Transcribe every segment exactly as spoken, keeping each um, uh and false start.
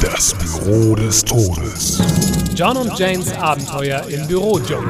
Das Büro des Todes. John und Janes Abenteuer im Bürodschungel.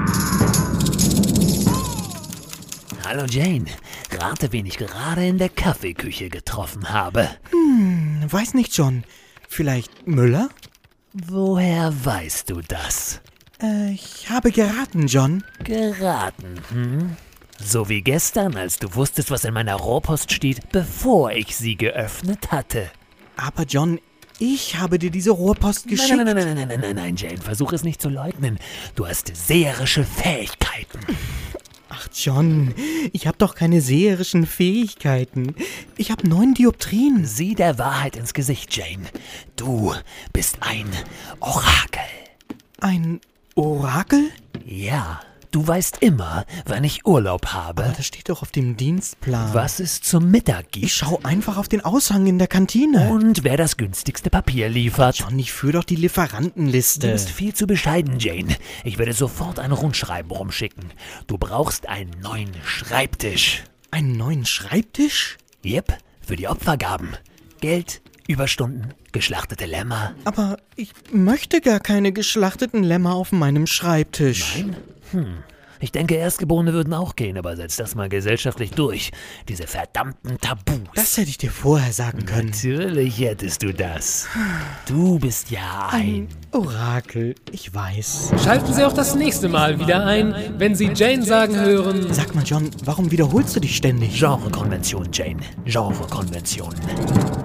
Hallo Jane, rate, wen ich gerade in der Kaffeeküche getroffen habe. Hm, weiß nicht, John. Vielleicht Müller? Woher weißt du das? Äh, ich habe geraten, John. Geraten, hm? So wie gestern, als du wusstest, was in meiner Rohrpost steht, bevor ich sie geöffnet hatte. Aber John, ich habe dir diese Rohrpost geschickt. Nein, nein, nein, nein, nein, nein, nein, nein, Jane, versuch es nicht zu leugnen. Du hast seherische Fähigkeiten. Ach John, ich habe doch keine seherischen Fähigkeiten. Ich habe neun Dioptrien. Sieh der Wahrheit ins Gesicht, Jane. Du bist ein Orakel. Ein Orakel? Ja, du weißt immer, wann ich Urlaub habe. Aber das steht doch auf dem Dienstplan. Was es zum Mittag gibt. Ich schau einfach auf den Aushang in der Kantine. Und wer das günstigste Papier liefert. John, ich führe doch die Lieferantenliste. Du bist viel zu bescheiden, Jane. Ich werde sofort ein Rundschreiben rumschicken. Du brauchst einen neuen Schreibtisch. Einen neuen Schreibtisch? Jep, für die Opfergaben. Geld, Überstunden, geschlachtete Lämmer. Aber ich möchte gar keine geschlachteten Lämmer auf meinem Schreibtisch. Nein? Hm. Ich denke, Erstgeborene würden auch gehen, aber setz das mal gesellschaftlich durch. Diese verdammten Tabus. Das hätte ich dir vorher sagen können. Natürlich hättest du das. Du bist ja ein... Orakel, ich weiß. Schalten Sie auch das nächste Mal wieder ein, wenn Sie Jane sagen hören... Sag mal, John, warum wiederholst du dich ständig? Genrekonvention, Jane. Genrekonvention.